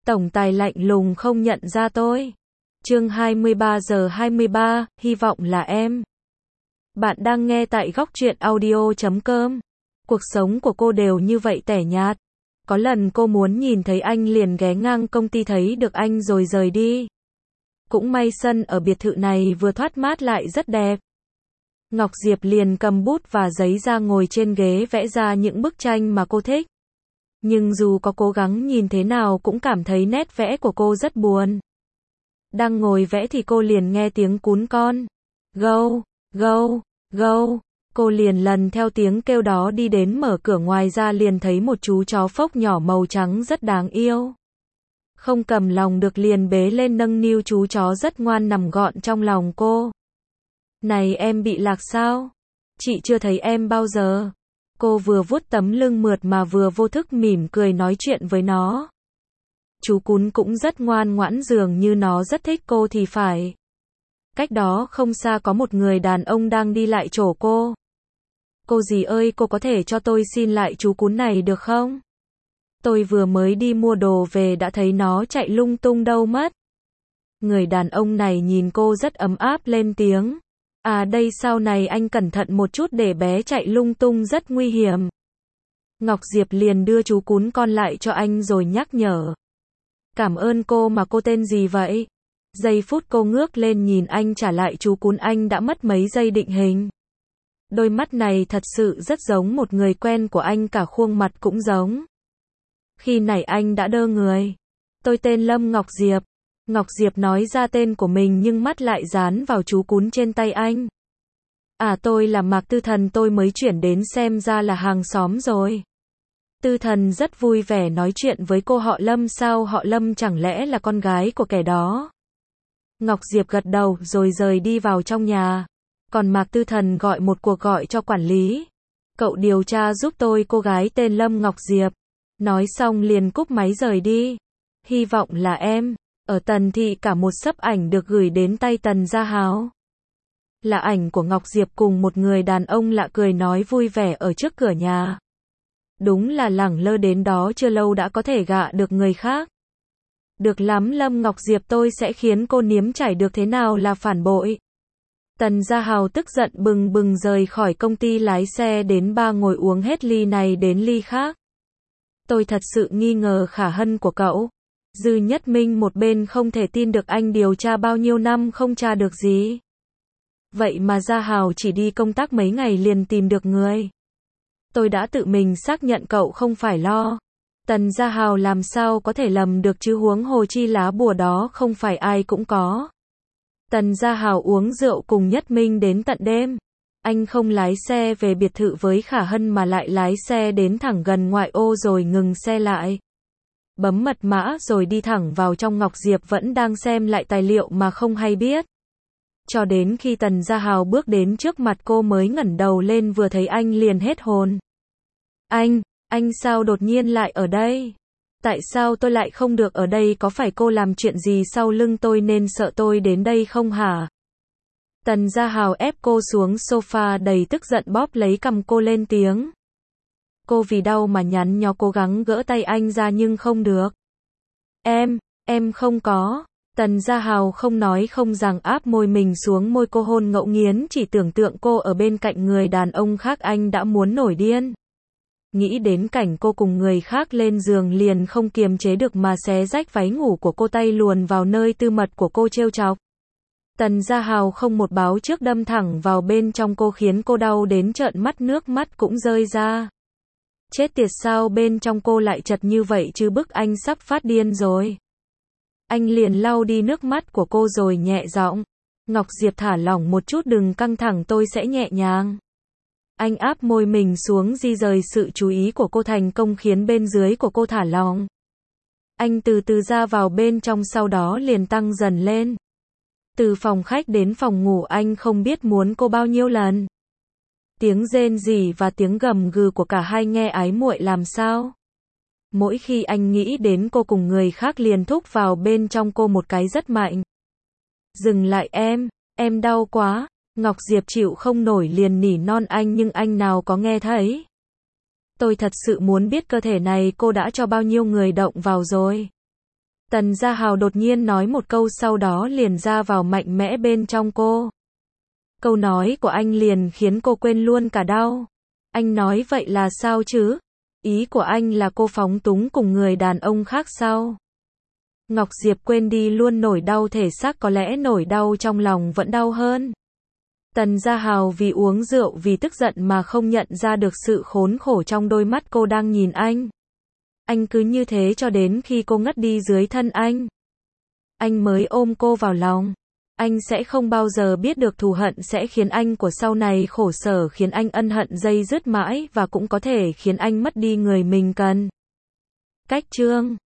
Tổng tài lạnh lùng không nhận ra tôi. Chương 23:23, hy vọng là em. Bạn đang nghe tại Góc Truyện Audio.com. Cuộc sống của cô đều như vậy tẻ nhạt. Có lần cô muốn nhìn thấy anh liền ghé ngang công ty thấy được anh rồi rời đi. Cũng may sân ở biệt thự này vừa thoát mát lại rất đẹp. Ngọc Diệp liền cầm bút và giấy ra ngồi trên ghế vẽ ra những bức tranh mà cô thích. Nhưng dù có cố gắng nhìn thế nào cũng cảm thấy nét vẽ của cô rất buồn. Đang ngồi vẽ thì cô liền nghe tiếng cún con. Gâu, gâu, gâu. Cô liền lần theo tiếng kêu đó đi đến mở cửa ngoài ra liền thấy một chú chó phốc nhỏ màu trắng rất đáng yêu. Không cầm lòng được liền bế lên nâng niu chú chó rất ngoan nằm gọn trong lòng cô. Này em bị lạc sao? Chị chưa thấy em bao giờ. Cô vừa vuốt tấm lưng mượt mà vừa vô thức mỉm cười nói chuyện với nó. Chú cún cũng rất ngoan ngoãn dường như nó rất thích cô thì phải. Cách đó không xa có một người đàn ông đang đi lại chỗ cô. Cô dì ơi, cô có thể cho tôi xin lại chú cún này được không? Tôi vừa mới đi mua đồ về đã thấy nó chạy lung tung đâu mất. Người đàn ông này nhìn cô rất ấm áp lên tiếng. À đây sau này anh cẩn thận một chút để bé chạy lung tung rất nguy hiểm. Ngọc Diệp liền đưa chú cún con lại cho anh rồi nhắc nhở. Cảm ơn cô mà cô tên gì vậy? Giây phút cô ngước lên nhìn anh trả lại chú cún anh đã mất mấy giây định hình. Đôi mắt này thật sự rất giống một người quen của anh cả khuôn mặt cũng giống. Khi nãy anh đã đơ người. Tôi tên Lâm Ngọc Diệp. Ngọc Diệp nói ra tên của mình nhưng mắt lại dán vào chú cún trên tay anh. À tôi là Mạc Tư Thần, tôi mới chuyển đến xem ra là hàng xóm rồi. Tư Thần rất vui vẻ nói chuyện với cô. Họ Lâm sao? Họ Lâm chẳng lẽ là con gái của kẻ đó? Ngọc Diệp gật đầu rồi rời đi vào trong nhà. Còn Mạc Tư Thần gọi một cuộc gọi cho quản lý. Cậu điều tra giúp tôi cô gái tên Lâm Ngọc Diệp. Nói xong liền cúp máy rời đi. Hy vọng là em. Ở Tần Thị cả một xấp ảnh được gửi đến tay Tần Gia Hào. Là ảnh của Ngọc Diệp cùng một người đàn ông lạ cười nói vui vẻ ở trước cửa nhà. Đúng là lẳng lơ đến đó chưa lâu đã có thể gạ được người khác. Được lắm Lâm Ngọc Diệp, tôi sẽ khiến cô nếm trải được thế nào là phản bội. Tần Gia Hào tức giận bừng bừng rời khỏi công ty lái xe đến ba ngồi uống hết ly này đến ly khác. Tôi thật sự nghi ngờ khả hân của cậu. Dư Nhất Minh một bên không thể tin được anh điều tra bao nhiêu năm không tra được gì. Vậy mà Gia Hào chỉ đi công tác mấy ngày liền tìm được người. Tôi đã tự mình xác nhận cậu không phải lo. Tần Gia Hào làm sao có thể lầm được chứ, huống hồ chi lá bùa đó không phải ai cũng có. Tần Gia Hào uống rượu cùng Nhất Minh đến tận đêm. Anh không lái xe về biệt thự với Khả Hân mà lại lái xe đến thẳng gần ngoại ô rồi ngừng xe lại. Bấm mật mã rồi đi thẳng vào trong. Ngọc Diệp vẫn đang xem lại tài liệu mà không hay biết. Cho đến khi Tần Gia Hào bước đến trước mặt cô mới ngẩng đầu lên, vừa thấy anh liền hết hồn. Anh sao đột nhiên lại ở đây? Tại sao tôi lại không được ở đây? Có phải cô làm chuyện gì sau lưng tôi nên sợ tôi đến đây không hả? Tần Gia Hào ép cô xuống sofa đầy tức giận bóp lấy cằm cô lên tiếng. Cô vì đau mà nhắn nhó cố gắng gỡ tay anh ra nhưng không được. Em không có. Tần Gia Hào không nói không rằng áp môi mình xuống môi cô hôn ngẫu nghiến, chỉ tưởng tượng cô ở bên cạnh người đàn ông khác anh đã muốn nổi điên. Nghĩ đến cảnh cô cùng người khác lên giường liền không kiềm chế được mà xé rách váy ngủ của cô, tay luồn vào nơi tư mật của cô trêu chọc. Tần Gia Hào không một báo trước đâm thẳng vào bên trong cô khiến cô đau đến trợn mắt, nước mắt cũng rơi ra. Chết tiệt, sao bên trong cô lại chật như vậy chứ, bức anh sắp phát điên rồi. Anh liền lau đi nước mắt của cô rồi nhẹ giọng. Ngọc Diệp thả lỏng một chút, đừng căng thẳng, tôi sẽ nhẹ nhàng. Anh áp môi mình xuống di rời sự chú ý của cô, thành công khiến bên dưới của cô thả lỏng. Anh từ từ ra vào bên trong, sau đó liền tăng dần lên. Từ phòng khách đến phòng ngủ anh không biết muốn cô bao nhiêu lần. Tiếng rên rỉ và tiếng gầm gừ của cả hai nghe ái muội làm sao. Mỗi khi anh nghĩ đến cô cùng người khác liền thúc vào bên trong cô một cái rất mạnh. Dừng lại em đau quá. Ngọc Diệp chịu không nổi liền nỉ non anh nhưng anh nào có nghe thấy. Tôi thật sự muốn biết cơ thể này cô đã cho bao nhiêu người động vào rồi. Tần Gia Hào đột nhiên nói một câu sau đó liền ra vào mạnh mẽ bên trong cô. Câu nói của anh liền khiến cô quên luôn cả đau. Anh nói vậy là sao chứ? Ý của anh là cô phóng túng cùng người đàn ông khác sao? Ngọc Diệp quên đi luôn nỗi đau thể xác, có lẽ nỗi đau trong lòng vẫn đau hơn. Tần Gia Hào vì uống rượu, vì tức giận mà không nhận ra được sự khốn khổ trong đôi mắt cô đang nhìn anh. Anh cứ như thế cho đến khi cô ngất đi dưới thân anh mới ôm cô vào lòng. Anh sẽ không bao giờ biết được thù hận sẽ khiến anh của sau này khổ sở, khiến anh ân hận dây dứt mãi và cũng có thể khiến anh mất đi người mình cần. Cách chương